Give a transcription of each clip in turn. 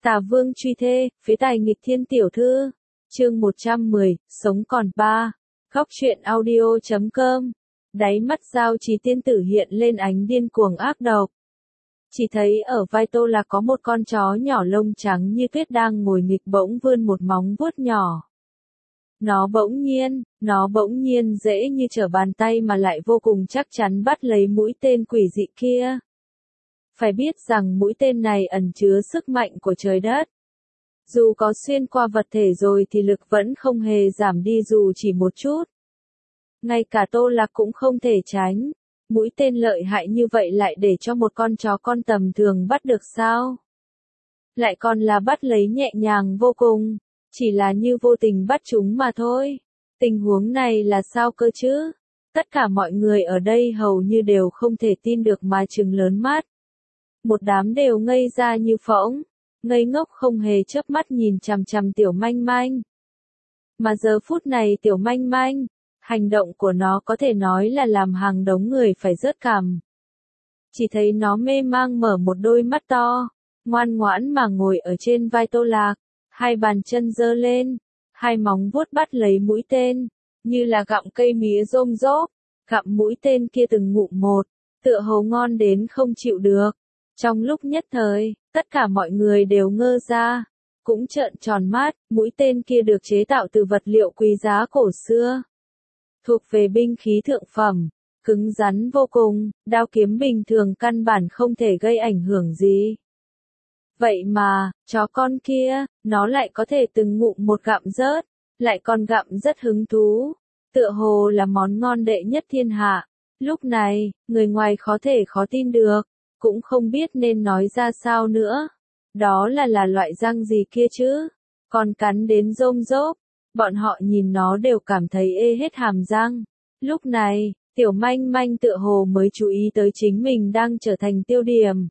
Tà Vương truy thê, phế tài nghịch thiên tiểu thư. Chương 110, sống còn 3. Góc truyện audio.com. Đáy mắt Giao Trì tiên tử hiện lên ánh điên cuồng ác độc. Chỉ thấy ở vai Tô Lạc có một con chó nhỏ lông trắng như tuyết đang ngồi nghịch bỗng vươn một móng vuốt nhỏ. Nó bỗng nhiên dễ như trở bàn tay mà lại vô cùng chắc chắn bắt lấy mũi tên quỷ dị kia. Phải biết rằng mũi tên này ẩn chứa sức mạnh của trời đất. Dù có xuyên qua vật thể rồi thì lực vẫn không hề giảm đi dù chỉ một chút. Ngay cả Tô Lạc cũng không thể tránh. Mũi tên lợi hại như vậy lại để cho một con chó con tầm thường bắt được sao? Lại còn là bắt lấy nhẹ nhàng vô cùng. Chỉ là như vô tình bắt chúng mà thôi. Tình huống này là sao cơ chứ? Tất cả mọi người ở đây hầu như đều không thể tin được mà trừng lớn mắt. Một đám đều ngây ra như phỗng, ngây ngốc không hề chớp mắt nhìn chằm chằm Tiểu Manh Manh. Mà giờ phút này Tiểu Manh Manh, hành động của nó có thể nói là làm hàng đống người phải rớt cằm. Chỉ thấy nó mê mang mở một đôi mắt to, ngoan ngoãn mà ngồi ở trên vai Tô Lạc, hai bàn chân giơ lên, hai móng vuốt bắt lấy mũi tên, như là gặm cây mía rôm rốp, gặm mũi tên kia từng ngụm một, tựa hồ ngon đến không chịu được. Trong lúc nhất thời, tất cả mọi người đều ngơ ra, cũng trợn tròn mắt, mũi tên kia được chế tạo từ vật liệu quý giá cổ xưa. Thuộc về binh khí thượng phẩm, cứng rắn vô cùng, đao kiếm bình thường căn bản không thể gây ảnh hưởng gì. Vậy mà, chó con kia, nó lại có thể từng ngụm một gặm rớt, lại còn gặm rất hứng thú, tựa hồ là món ngon đệ nhất thiên hạ. Lúc này, người ngoài khó thể khó tin được. Cũng không biết nên nói ra sao nữa. Đó là loại răng gì kia chứ? Còn cắn đến rôm rốp. Bọn họ nhìn nó đều cảm thấy ê hết hàm răng. Lúc này, Tiểu Manh Manh tựa hồ mới chú ý tới chính mình đang trở thành tiêu điểm.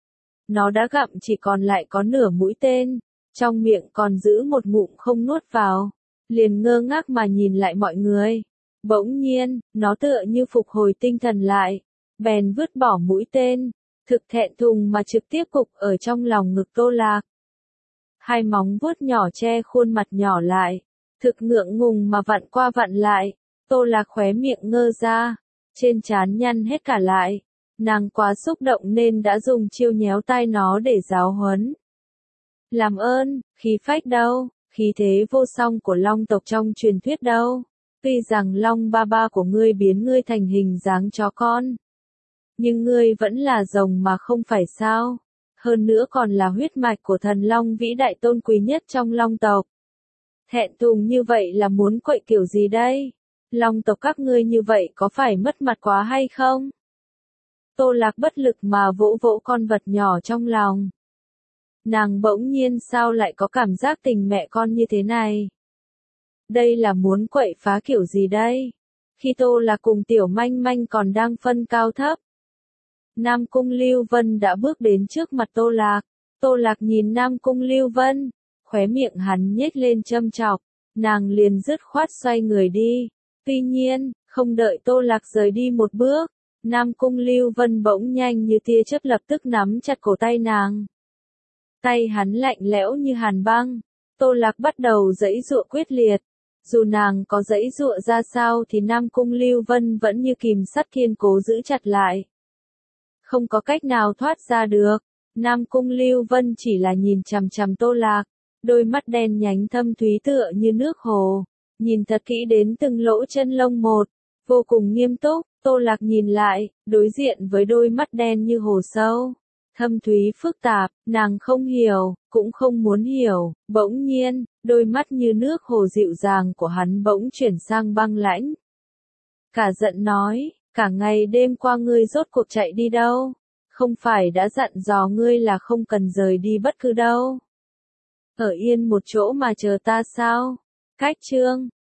Nó đã gặm chỉ còn lại có nửa mũi tên. Trong miệng còn giữ một ngụm không nuốt vào. Liền ngơ ngác mà nhìn lại mọi người. Bỗng nhiên, nó tựa như phục hồi tinh thần lại. Bèn vứt bỏ mũi tên. Thực thẹn thùng mà trực tiếp cục ở trong lòng ngực Tô Lạc. Hai móng vuốt nhỏ che khuôn mặt nhỏ lại. Thực ngượng ngùng mà vặn qua vặn lại. Tô Lạc khóe miệng ngơ ra. Trên trán nhăn hết cả lại. Nàng quá xúc động nên đã dùng chiêu nhéo tai nó để giáo huấn. Làm ơn, khí phách đâu, khí thế vô song của Long tộc trong truyền thuyết đâu. Tuy rằng Long ba ba của ngươi biến ngươi thành hình dáng chó con. Nhưng ngươi vẫn là rồng mà không phải sao. Hơn nữa còn là huyết mạch của thần long vĩ đại tôn quý nhất trong Long tộc. Thẹn thùng như vậy là muốn quậy kiểu gì đây? Long tộc các ngươi như vậy có phải mất mặt quá hay không? Tô Lạc bất lực mà vỗ vỗ con vật nhỏ trong lòng. Nàng bỗng nhiên sao lại có cảm giác tình mẹ con như thế này? Đây là muốn quậy phá kiểu gì đây? Khi Tô Lạc cùng Tiểu Manh Manh còn đang phân cao thấp. Nam Cung Lưu Vân đã bước đến trước mặt Tô Lạc. Tô Lạc nhìn Nam Cung Lưu Vân, khóe miệng hắn nhếch lên châm chọc, nàng liền dứt khoát xoay người đi. Tuy nhiên, không đợi Tô Lạc rời đi một bước, Nam Cung Lưu Vân bỗng nhanh như tia chớp lập tức nắm chặt cổ tay nàng. Tay hắn lạnh lẽo như hàn băng. Tô Lạc bắt đầu giãy giụa quyết liệt. Dù nàng có giãy giụa ra sao thì Nam Cung Lưu Vân vẫn như kìm sắt kiên cố giữ chặt lại. Không có cách nào thoát ra được. Nam Cung Lưu Vân chỉ là nhìn chằm chằm Tô Lạc, đôi mắt đen nhánh thâm thúy tựa như nước hồ, nhìn thật kỹ đến từng lỗ chân lông một, vô cùng nghiêm túc. Tô Lạc nhìn lại, đối diện với đôi mắt đen như hồ sâu, thâm thúy phức tạp, nàng không hiểu, cũng không muốn hiểu. Bỗng nhiên, đôi mắt như nước hồ dịu dàng của hắn bỗng chuyển sang băng lãnh. Cả giận nói, cả ngày đêm qua ngươi rốt cuộc chạy đi đâu? Không phải đã dặn dò ngươi là không cần rời đi bất cứ đâu. Ở yên một chỗ mà chờ ta sao? Cách chương